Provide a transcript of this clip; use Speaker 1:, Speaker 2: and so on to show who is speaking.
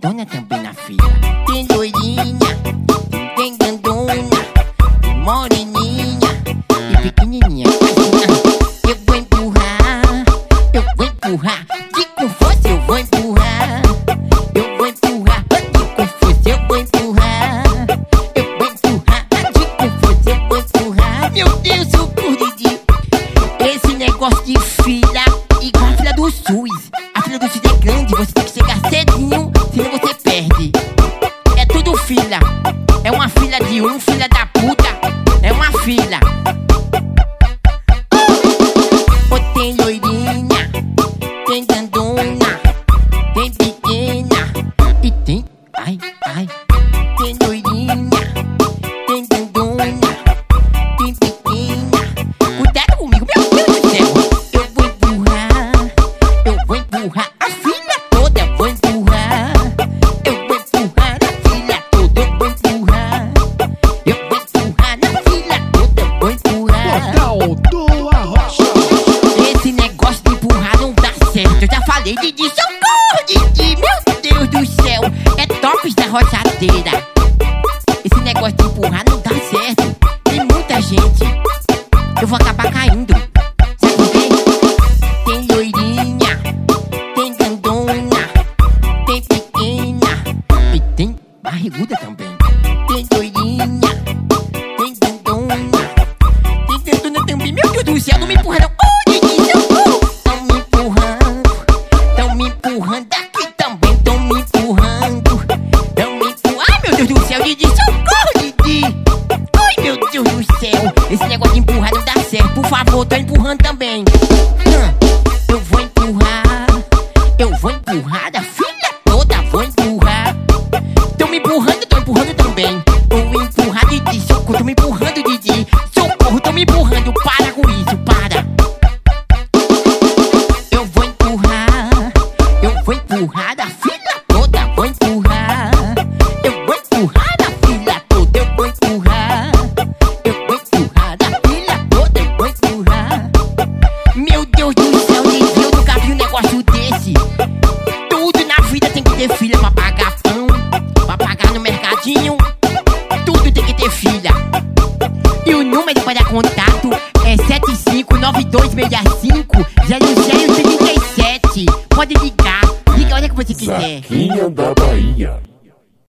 Speaker 1: grandona também na fila. Tem loirinha, tem grandona, tem moreninha e pequenininha. Eu vou empurrar, eu vou empurrar. De com força eu vou empurrar. Eu vou empurrar, de com força eu vou empurrar. Eu vou empurrar, de com força eu vou empurrar. Meu Deus, socorro de esse negócio de fila, igual a fila do SUS. A fila do SUS é grande, você tem que chegar cedinho, senão você perde. É tudo fila. É uma fila de um, filha da puta. É uma fila. Tem loirinha, tem grandona, tem pequena e tem... Ai, ai. Tem loirinha, tem grandona, tem pequena. Cuidado comigo, meu Deus do céu. Eu vou empurrar, eu vou empurrar a fila toda, vou empurrar. Eu vou empurrar a fila toda, eu vou empurrar. Eu vou empurrar na fila toda, vou empurrar.
Speaker 2: Portal do Arrocha.
Speaker 1: Esse negócio de empurrar não dá certo. Eu já falei, Didi, socorro, Didi. Meu Deus do céu, é tops da roçadeira. Esse negócio de empurrar não dá certo. Tem muita gente, eu vou acabar caindo. Sabe por quê? Tem loirinha, tem grandona, tem pequena e tem barriguda também. Tem loirinha, tem grandona, tem grandona também. Meu Deus do céu, não me empurra não. Tão me empurrando aqui também, tão me empurrando. Ai, meu Deus do céu, Didi, socorro, Didi. Ai, meu Deus do céu, esse negócio de empurrar não dá certo. Por favor, tô empurrando também. Eu vou empurrar da filha toda, vou empurrar. Tão me empurrando, tô empurrando também. Vou empurrar, Didi, socorro, tô me empurrando, Didi. Socorro, tô me empurrando, para com isso, para. Eu vou empurrar da fila toda, vou empurrar. Eu vou empurrar da fila toda, eu vou empurrar. Eu vou empurrar da fila toda, eu vou empurrar. Meu Deus do céu, Didi, eu nunca vi um negócio desse. Tudo na vida tem que ter filha pra pagar pão, pra pagar no mercadinho. Tudo tem que ter filha. E o número para contato é 7592650037. Pode ligar, liga a hora que você quiser.
Speaker 2: Zaquinha da Bahia.